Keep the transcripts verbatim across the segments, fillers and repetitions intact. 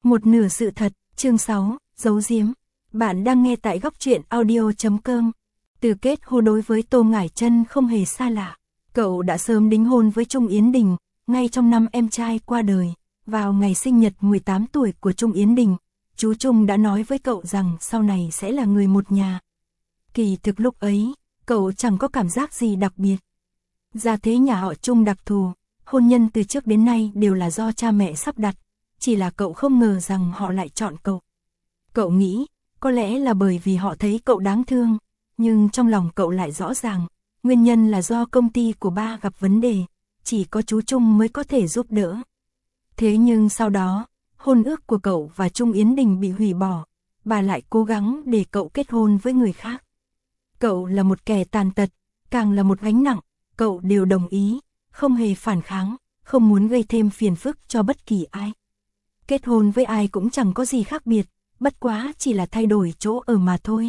Một nửa sự thật, chương sáu, giấu giếm. Bạn đang nghe tại góc truyện audio chấm com. Từ kết hôn đối với Tô Ngải Trân không hề xa lạ. Cậu đã sớm đính hôn với Trung Yến Đình, ngay trong năm em trai qua đời. Vào ngày sinh nhật mười tám tuổi của Trung Yến Đình, chú Trung đã nói với cậu rằng sau này sẽ là người một nhà. Kỳ thực lúc ấy, cậu chẳng có cảm giác gì đặc biệt. Gia thế nhà họ Trung đặc thù, hôn nhân từ trước đến nay đều là do cha mẹ sắp đặt. Chỉ là cậu không ngờ rằng họ lại chọn cậu. Cậu nghĩ, có lẽ là bởi vì họ thấy cậu đáng thương, nhưng trong lòng cậu lại rõ ràng, nguyên nhân là do công ty của ba gặp vấn đề, chỉ có chú Trung mới có thể giúp đỡ. Thế nhưng sau đó, hôn ước của cậu và Trung Yến Đình bị hủy bỏ, bà lại cố gắng để cậu kết hôn với người khác. Cậu là một kẻ tàn tật, càng là một gánh nặng, cậu đều đồng ý, không hề phản kháng, không muốn gây thêm phiền phức cho bất kỳ ai. Kết hôn với ai cũng chẳng có gì khác biệt, bất quá chỉ là thay đổi chỗ ở mà thôi.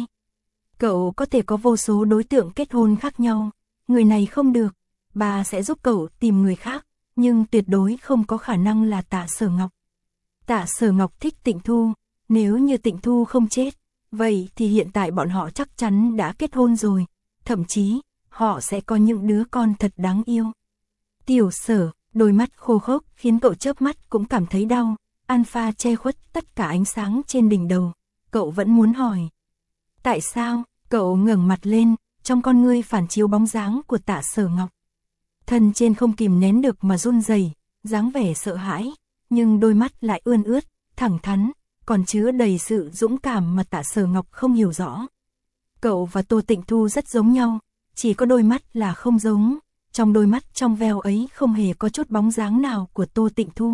Cậu có thể có vô số đối tượng kết hôn khác nhau, người này không được, bà sẽ giúp cậu tìm người khác, nhưng tuyệt đối không có khả năng là Tạ Sở Ngọc. Tạ Sở Ngọc thích Tịnh Thu, nếu như Tịnh Thu không chết, vậy thì hiện tại bọn họ chắc chắn đã kết hôn rồi, thậm chí, họ sẽ có những đứa con thật đáng yêu. Tiểu Sở, đôi mắt khô khốc khiến cậu chớp mắt cũng cảm thấy đau. Alpha che khuất tất cả ánh sáng trên đỉnh đầu, cậu vẫn muốn hỏi. Tại sao? Cậu ngẩng mặt lên, trong con ngươi phản chiếu bóng dáng của Tạ Sở Ngọc. Thân trên không kìm nén được mà run rẩy, dáng vẻ sợ hãi, nhưng đôi mắt lại ươn ướt, thẳng thắn, còn chứa đầy sự dũng cảm mà Tạ Sở Ngọc không hiểu rõ. Cậu và Tô Tịnh Thu rất giống nhau, chỉ có đôi mắt là không giống, trong đôi mắt trong veo ấy không hề có chút bóng dáng nào của Tô Tịnh Thu.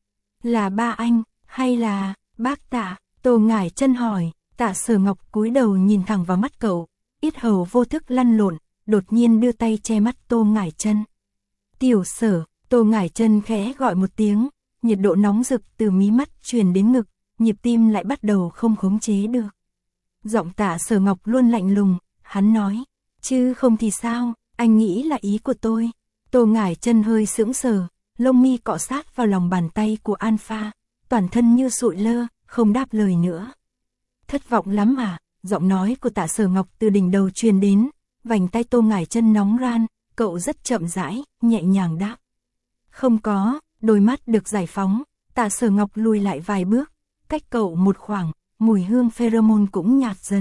Là ba anh, hay là bác Tạ? Tô Ngải Trân hỏi. Tạ Sở Ngọc cúi đầu nhìn thẳng vào mắt cậu, yết hầu vô thức lăn lộn, đột nhiên đưa tay che mắt Tô Ngải Trân. Tiểu Sở, Tô Ngải Trân khẽ gọi một tiếng, nhiệt độ nóng rực từ mí mắt truyền đến ngực, nhịp tim lại bắt đầu không khống chế được. Giọng Tạ Sở Ngọc luôn lạnh lùng, hắn nói, chứ không thì sao, anh nghĩ là ý của tôi. Tô Ngải Trân hơi sững sờ, lông mi cọ sát vào lòng bàn tay của Alpha, toàn thân như sụi lơ, không đáp lời nữa. Thất vọng lắm à? Giọng nói của Tạ Sở Ngọc từ đỉnh đầu truyền đến, vành tay Tô Ngải Trân nóng ran, cậu rất chậm rãi, nhẹ nhàng đáp. Không có, đôi mắt được giải phóng, Tạ Sở Ngọc lùi lại vài bước, cách cậu một khoảng, mùi hương pheromone cũng nhạt dần.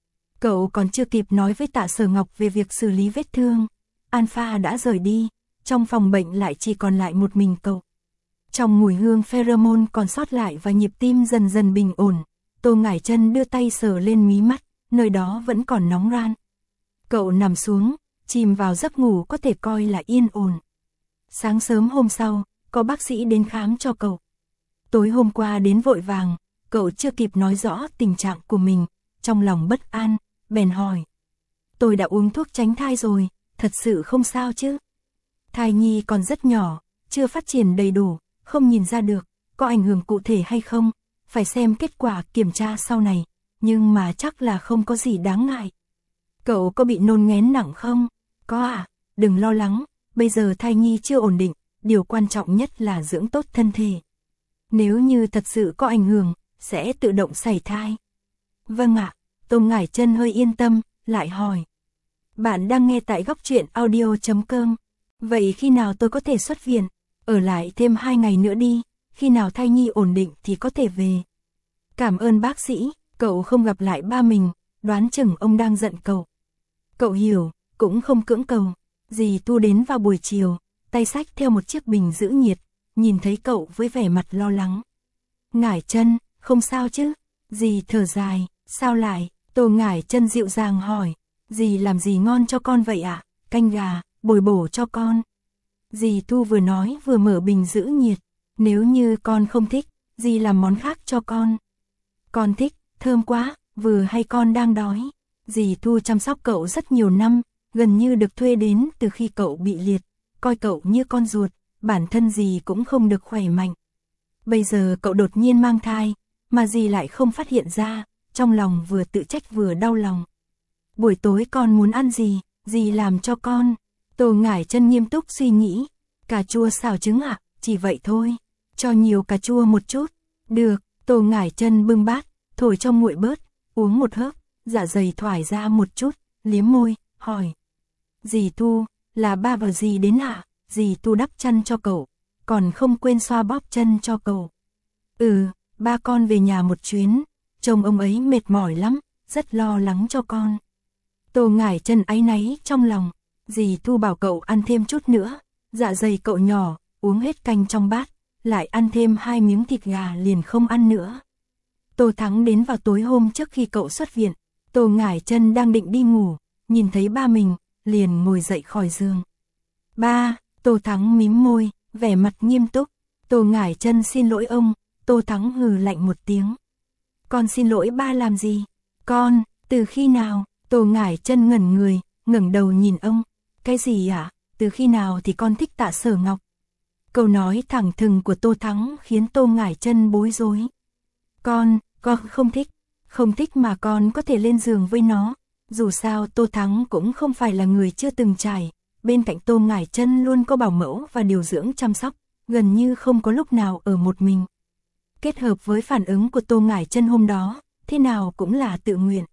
Cậu còn chưa kịp nói với Tạ Sở Ngọc về việc xử lý vết thương, Alpha đã rời đi. Trong phòng bệnh lại chỉ còn lại một mình cậu. Trong mùi hương pheromone còn sót lại và nhịp tim dần dần bình ổn, Tô Ngải Trân đưa tay sờ lên mí mắt, nơi đó vẫn còn nóng ran. Cậu nằm xuống, chìm vào giấc ngủ có thể coi là yên ổn. Sáng sớm hôm sau, có bác sĩ đến khám cho cậu. Tối hôm qua đến vội vàng, cậu chưa kịp nói rõ tình trạng của mình, trong lòng bất an, bèn hỏi. Tôi đã uống thuốc tránh thai rồi, thật sự không sao chứ? Thai nhi còn rất nhỏ, chưa phát triển đầy đủ, không nhìn ra được, có ảnh hưởng cụ thể hay không, phải xem kết quả kiểm tra sau này, nhưng mà chắc là không có gì đáng ngại. Cậu có bị nôn nghén nặng không? Có à, đừng lo lắng, bây giờ thai nhi chưa ổn định, điều quan trọng nhất là dưỡng tốt thân thể. Nếu như thật sự có ảnh hưởng, sẽ tự động sảy thai. Vâng ạ, Tô Ngải Trân hơi yên tâm, lại hỏi. Bạn đang nghe tại góc truyện audio chấm com. Vậy khi nào tôi có thể xuất viện? Ở lại thêm hai ngày nữa đi, khi nào thai nhi ổn định thì có thể về. Cảm ơn bác sĩ, cậu không gặp lại ba mình, đoán chừng ông đang giận cậu. Cậu hiểu, cũng không cưỡng cầu. Dì Thu đến vào buổi chiều, tay xách theo một chiếc bình giữ nhiệt, nhìn thấy cậu với vẻ mặt lo lắng. Ngải Trân, không sao chứ? Dì thở dài, sao lại? Tô Ngải Trân dịu dàng hỏi, dì làm gì ngon cho con vậy ạ? À? Canh gà, bồi bổ cho con. Dì Thu vừa nói vừa mở bình giữ nhiệt, nếu như con không thích, dì làm món khác cho con. Con thích, thơm quá, vừa hay con đang đói. Dì Thu chăm sóc cậu rất nhiều năm, gần như được thuê đến từ khi cậu bị liệt, coi cậu như con ruột, bản thân dì cũng không được khỏe mạnh. Bây giờ cậu đột nhiên mang thai, mà dì lại không phát hiện ra, trong lòng vừa tự trách vừa đau lòng. Buổi tối con muốn ăn gì, dì làm cho con. Tô Ngải Trân nghiêm túc suy nghĩ, cà chua xào trứng ạ, à? Chỉ vậy thôi, cho nhiều cà chua một chút. Được, Tô Ngải Chân bưng bát, thổi cho nguội bớt, uống một hớp, dạ dày thoải ra một chút, liếm môi, hỏi. Dì Tu, là ba và dì đến ạ, dì Tu đắp chăn cho cậu, còn không quên xoa bóp chân cho cậu. Ừ, ba con về nhà một chuyến, chồng ông ấy mệt mỏi lắm, rất lo lắng cho con. Tô Ngải Chân áy náy trong lòng, dì Tu bảo cậu ăn thêm chút nữa, dạ dày cậu nhỏ, uống hết canh trong bát, lại ăn thêm hai miếng thịt gà liền không ăn nữa. Tô Thắng đến vào tối hôm trước khi cậu xuất viện, Tô Ngải Chân đang định đi ngủ, nhìn thấy ba mình, liền ngồi dậy khỏi giường. Ba, Tô Thắng mím môi, vẻ mặt nghiêm túc. Tô Ngải Chân xin lỗi ông. Tô Thắng hừ lạnh một tiếng. Con xin lỗi ba làm gì? Con, từ khi nào? Tô Ngải Chân ngẩn người, ngẩng đầu nhìn ông. Cái gì ạ? À? Từ khi nào thì con thích Tạ Sở Ngọc? Câu nói thẳng thừng của Tô Thắng khiến Tô Ngải Chân bối rối. Con, con không thích. Không thích mà con có thể lên giường với nó. Dù sao Tô Thắng cũng không phải là người chưa từng trải. Bên cạnh Tô Ngải Chân luôn có bảo mẫu và điều dưỡng chăm sóc, gần như không có lúc nào ở một mình. Kết hợp với phản ứng của Tô Ngải Chân hôm đó, thế nào cũng là tự nguyện.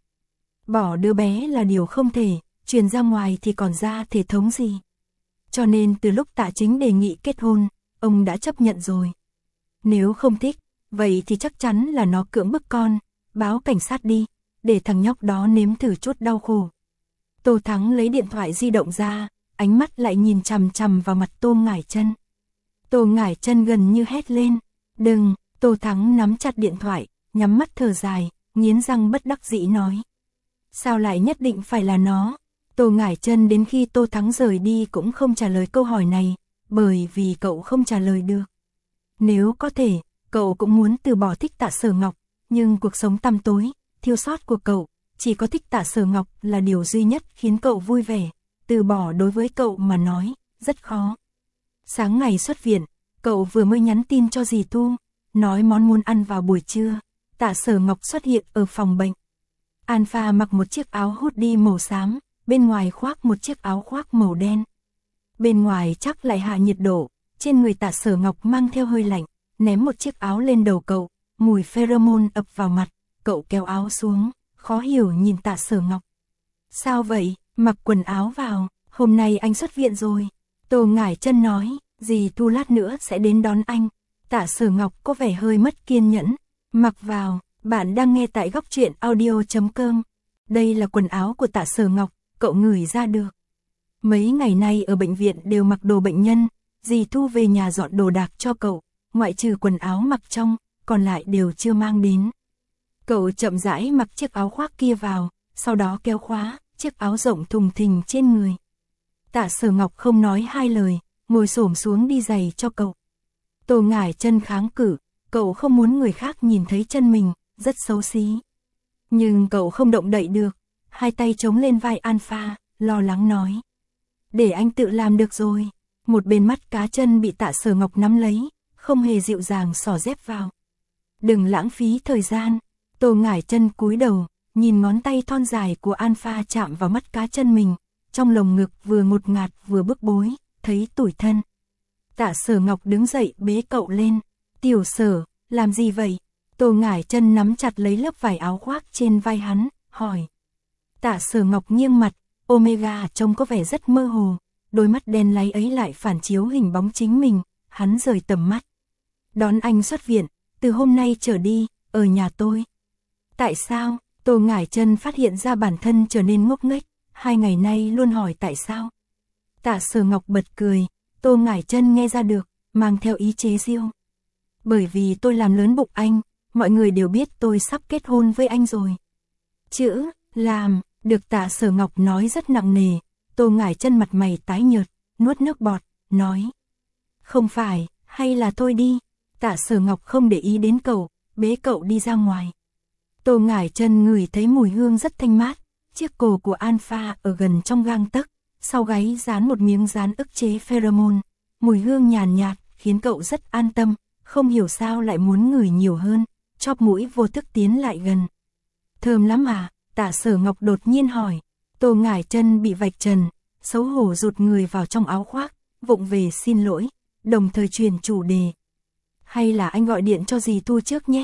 Bỏ đứa bé là điều không thể, truyền ra ngoài thì còn ra thể thống gì. Cho nên từ lúc Tạ Chính đề nghị kết hôn, ông đã chấp nhận rồi. Nếu không thích, vậy thì chắc chắn là nó cưỡng bức con, báo cảnh sát đi, để thằng nhóc đó nếm thử chút đau khổ. Tô Thắng lấy điện thoại di động ra, ánh mắt lại nhìn chằm chằm vào mặt Tô Ngải Chân. Tô Ngải Chân gần như hét lên, đừng. Tô Thắng nắm chặt điện thoại, nhắm mắt thở dài, nghiến răng bất đắc dĩ nói. Sao lại nhất định phải là nó? Tô Ngải Chân đến khi Tô Thắng rời đi cũng không trả lời câu hỏi này, bởi vì cậu không trả lời được. Nếu có thể, cậu cũng muốn từ bỏ thích Tạ Sở Ngọc, nhưng cuộc sống tăm tối, thiếu sót của cậu, chỉ có thích Tạ Sở Ngọc là điều duy nhất khiến cậu vui vẻ, từ bỏ đối với cậu mà nói, rất khó. Sáng ngày xuất viện, cậu vừa mới nhắn tin cho dì Tu, nói món muốn ăn vào buổi trưa. Tạ Sở Ngọc xuất hiện ở phòng bệnh. Alpha mặc một chiếc áo hoodie màu xám, bên ngoài khoác một chiếc áo khoác màu đen. Bên ngoài chắc lại hạ nhiệt độ, trên người Tạ Sở Ngọc mang theo hơi lạnh, ném một chiếc áo lên đầu cậu, mùi pheromone ập vào mặt, cậu kéo áo xuống, khó hiểu nhìn Tạ Sở Ngọc. Sao vậy, mặc quần áo vào, hôm nay anh xuất viện rồi. Tô Ngải Chân nói, dì Tu lát nữa sẽ đến đón anh. Tạ Sở Ngọc có vẻ hơi mất kiên nhẫn. Mặc vào, bạn đang nghe tại góc truyện audio chấm com. Đây là quần áo của Tạ Sở Ngọc, cậu ngửi ra được. Mấy ngày nay ở bệnh viện đều mặc đồ bệnh nhân, dì Thu về nhà dọn đồ đạc cho cậu, ngoại trừ quần áo mặc trong, còn lại đều chưa mang đến. Cậu chậm rãi mặc chiếc áo khoác kia vào, sau đó kéo khóa, chiếc áo rộng thùng thình trên người. Tạ Sở Ngọc không nói hai lời, ngồi xổm xuống đi giày cho cậu. Tô Ngải Chân kháng cự, cậu không muốn người khác nhìn thấy chân mình, rất xấu xí. Nhưng cậu không động đậy được, hai tay chống lên vai Alpha, lo lắng nói. Để anh tự làm được rồi. Một bên mắt cá chân bị Tạ Sở Ngọc nắm lấy, không hề dịu dàng xỏ dép vào. Đừng lãng phí thời gian. Tô Ngải Chân cúi đầu, nhìn ngón tay thon dài của Alpha chạm vào mắt cá chân mình, trong lồng ngực vừa ngột ngạt vừa bức bối, thấy tủi thân. Tạ Sở Ngọc đứng dậy bế cậu lên. Tiểu Sở, làm gì vậy? Tô Ngải Chân nắm chặt lấy lớp vải áo khoác trên vai hắn, hỏi. Tạ Sở Ngọc nghiêng mặt, Omega trông có vẻ rất mơ hồ, đôi mắt đen láy ấy lại phản chiếu hình bóng chính mình, hắn rời tầm mắt. Đón anh xuất viện, từ hôm nay trở đi, ở nhà tôi. Tại sao? Tô Ngải Chân phát hiện ra bản thân trở nên ngốc nghếch, hai ngày nay luôn hỏi tại sao. Tạ Sở Ngọc bật cười, Tô Ngải Chân nghe ra được, mang theo ý chế giễu. Bởi vì tôi làm lớn bụng anh, mọi người đều biết tôi sắp kết hôn với anh rồi. Chữ, làm, được Tạ Sở Ngọc nói rất nặng nề, Tô Ngải Chân mặt mày tái nhợt, nuốt nước bọt, nói. Không phải, hay là thôi đi. Tạ Sở Ngọc không để ý đến cậu, bế cậu đi ra ngoài. Tô Ngải Chân ngửi thấy mùi hương rất thanh mát, chiếc cổ của Alpha ở gần trong gang tấc, sau gáy dán một miếng dán ức chế pheromone, mùi hương nhàn nhạt, khiến cậu rất an tâm, không hiểu sao lại muốn ngửi nhiều hơn, chóp mũi vô thức tiến lại gần. Thơm lắm à? Tạ Sở Ngọc đột nhiên hỏi. Tô Ngải Chân bị vạch trần, xấu hổ rụt người vào trong áo khoác, vụng về xin lỗi, đồng thời truyền chủ đề. Hay là anh gọi điện cho dì Tu trước nhé,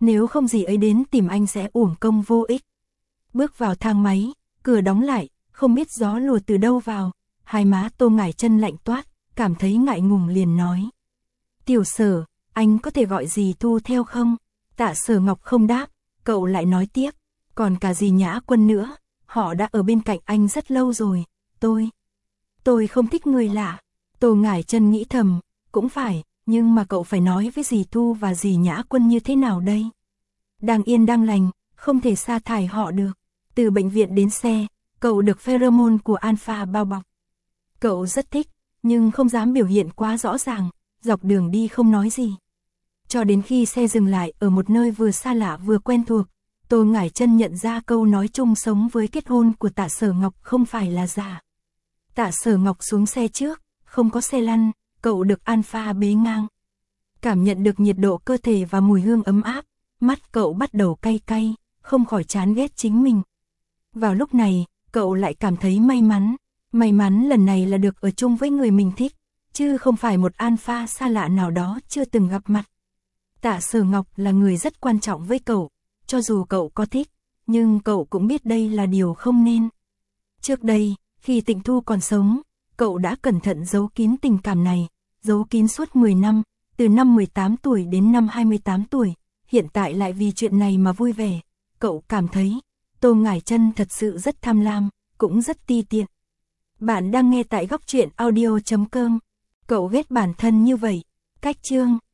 Nếu không gì ấy đến tìm anh sẽ uổng công vô ích. Bước vào thang máy, cửa đóng lại, không biết gió lùa từ đâu vào, hai má Tô Ngải Chân lạnh toát, cảm thấy ngại ngùng liền nói. Tiểu Sở, anh có thể gọi dì Thu theo không? Tạ Sở Ngọc không đáp, cậu lại nói tiếp, còn cả dì Nhã Quân nữa, họ đã ở bên cạnh anh rất lâu rồi, tôi... Tôi không thích người lạ. Tô Ngải Chân nghĩ thầm, cũng phải, nhưng mà cậu phải nói với dì Thu và dì Nhã Quân như thế nào đây? Đang yên đang lành, không thể sa thải họ được. Từ bệnh viện đến xe, cậu được pheromone của Alpha bao bọc. Cậu rất thích, nhưng không dám biểu hiện quá rõ ràng, dọc đường đi không nói gì. Cho đến khi xe dừng lại ở một nơi vừa xa lạ vừa quen thuộc, Tô Ngải Chân nhận ra câu nói chung sống với kết hôn của Tạ Sở Ngọc không phải là giả. Tạ Sở Ngọc xuống xe trước, không có xe lăn, cậu được Alpha bế ngang. Cảm nhận được nhiệt độ cơ thể và mùi hương ấm áp, mắt cậu bắt đầu cay cay, không khỏi chán ghét chính mình. Vào lúc này, cậu lại cảm thấy may mắn, may mắn lần này là được ở chung với người mình thích, chứ không phải một Alpha xa lạ nào đó chưa từng gặp mặt. Tạ Sở Ngọc là người rất quan trọng với cậu, cho dù cậu có thích, nhưng cậu cũng biết đây là điều không nên. Trước đây, khi Tịnh Thu còn sống, cậu đã cẩn thận giấu kín tình cảm này, giấu kín suốt mười năm, từ năm mười tám tuổi đến năm hai mươi tám tuổi, hiện tại lại vì chuyện này mà vui vẻ. Cậu cảm thấy, Tô Ngải Chân thật sự rất tham lam, cũng rất ti tiện. Bạn đang nghe tại góc truyện audio chấm com. Cậu ghét bản thân như vậy. Cách chương